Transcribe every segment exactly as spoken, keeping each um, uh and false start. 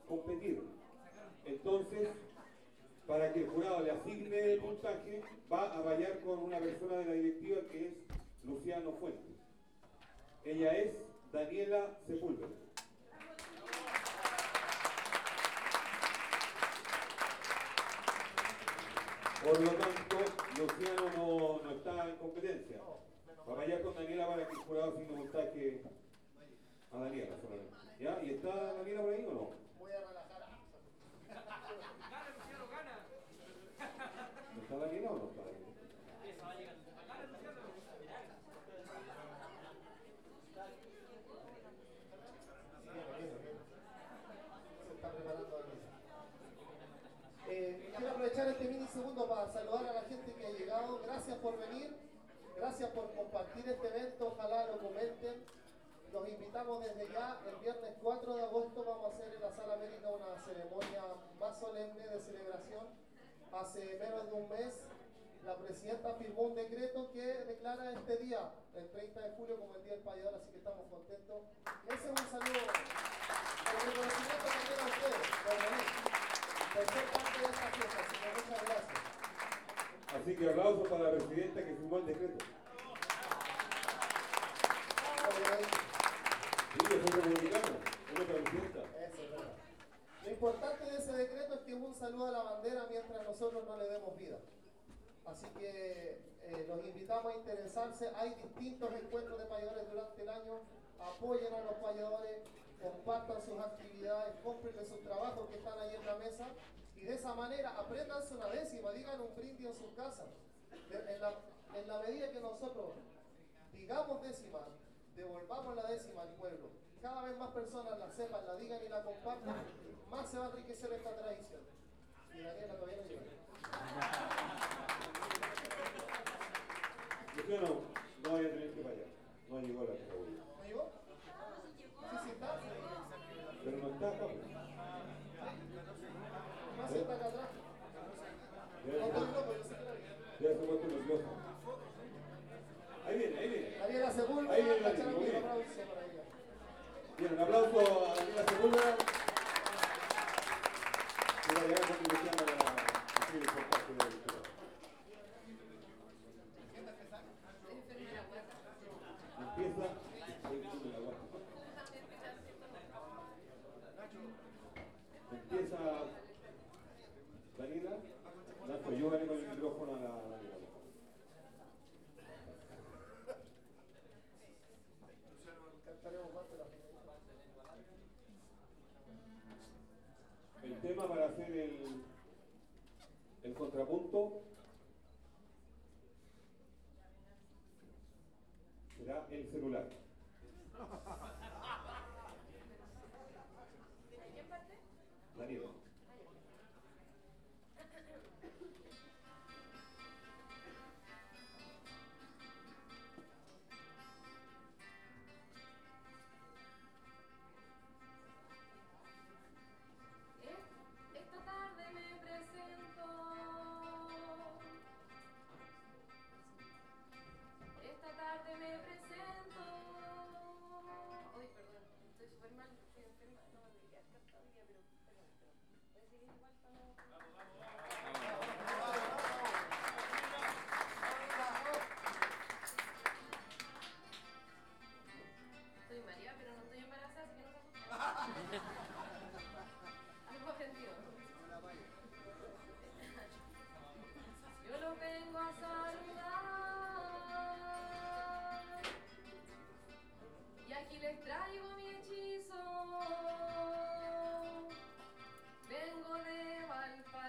competir. Entonces, para que el jurado le asigne el puntaje, va a vallar con una persona de la directiva que es Luciano Fuentes. Ella es Daniela Sepúlveda. Por lo tanto, Luciano no, no está en competencia. Va a vallar con Daniela para que el jurado asigne un puntaje a Daniela solamente. ¿Ya? ¿Y está Daniela por ahí o no? Voy a relajar. Gana, Luciano, gana. ¿No está Daniela o no está Daniela? Esa va a llegar. Gana, Luciano. Se está preparando aquí. Eh, quiero aprovechar este minisegundo para saludar a la gente que ha llegado. Gracias por venir, gracias por compartir este evento, ojalá lo comenten. Los invitamos desde ya, el viernes cuatro de agosto vamos a hacer en la Sala América una ceremonia más solemne de celebración. Hace menos de un mes la presidenta firmó un decreto que declara este día, el treinta de julio, como el Día del Payador, así que estamos contentos. Ese es un saludo, el reconocimiento también a ustedes por venir, por ser parte de esta fiesta, así que muchas gracias. Así que aplausos para la presidenta que firmó el decreto. Sí, es un republicano, es otra presidenta. Eso es verdad. Lo importante de ese decreto es que es un saludo a la bandera mientras nosotros no le demos vida. Así que eh, los invitamos a interesarse. Hay distintos encuentros de payadores durante el año. Apoyen a los payadores, compartan sus actividades, cómprenle sus trabajos que están ahí en la mesa. Y de esa manera apréndanse una décima, digan un brindis en sus casas. En la, en la medida que nosotros digamos décima, devolvamos la décima al pueblo, cada vez más personas la sepan, la digan y la compartan, más se va a enriquecer esta tradición. Y Daniela todavía no llega. Luciano, no vaya a tener que fallar. No llegó la categoría. ¿No llegó? Sí, sí está. Pero no está acá. Más está acá atrás. Ya No estoy loco, yo sé que la vi. ya se ha puesto nervioso. Ahí viene, ahí viene. Daniela Sepúlveda, Ahí viene la Daniela, charla, muy un bien. aplauso para ella. Bien, un aplauso a Daniela Sepúlveda. Y va a llegar con Luciano a la decir por parte de la lectura. Empieza el turno de la guardia. Empieza Daniela. Nacho, yo gané con el micrófono a la Daniela. Cantaremos más de la El tema para hacer el, el contrapunto será el celular. ¿De qué parte? Daniela. Esta tarde me presento. Esta tarde me presento. Uy, perdón, estoy súper mal, estoy enferma. No me voy a quedar cantando hoy día, pero perdón, perdón. ¿Voy a seguir igual para no? Estoy mareada, pero no estoy embarazada, así que no se asusten. Algo aprendido. Yo los vengo a saludar y aquí les traigo mi hechizo. Vengo de Valparaíso.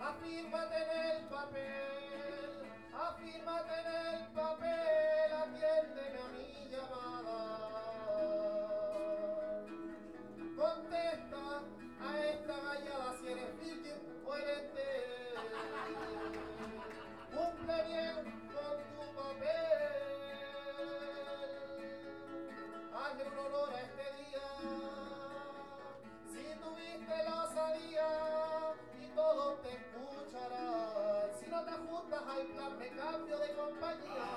Afírmate en el papel, afírmate en el papel, atiéndeme a mi llamada. Contesta a esta gallada si eres virgen o eres de. Cumple bien con tu papel. Hazle un honor a este día. Si tuviste la osadía y todos te escucharán. Si no te ajustas al plan, me cambio de compañía.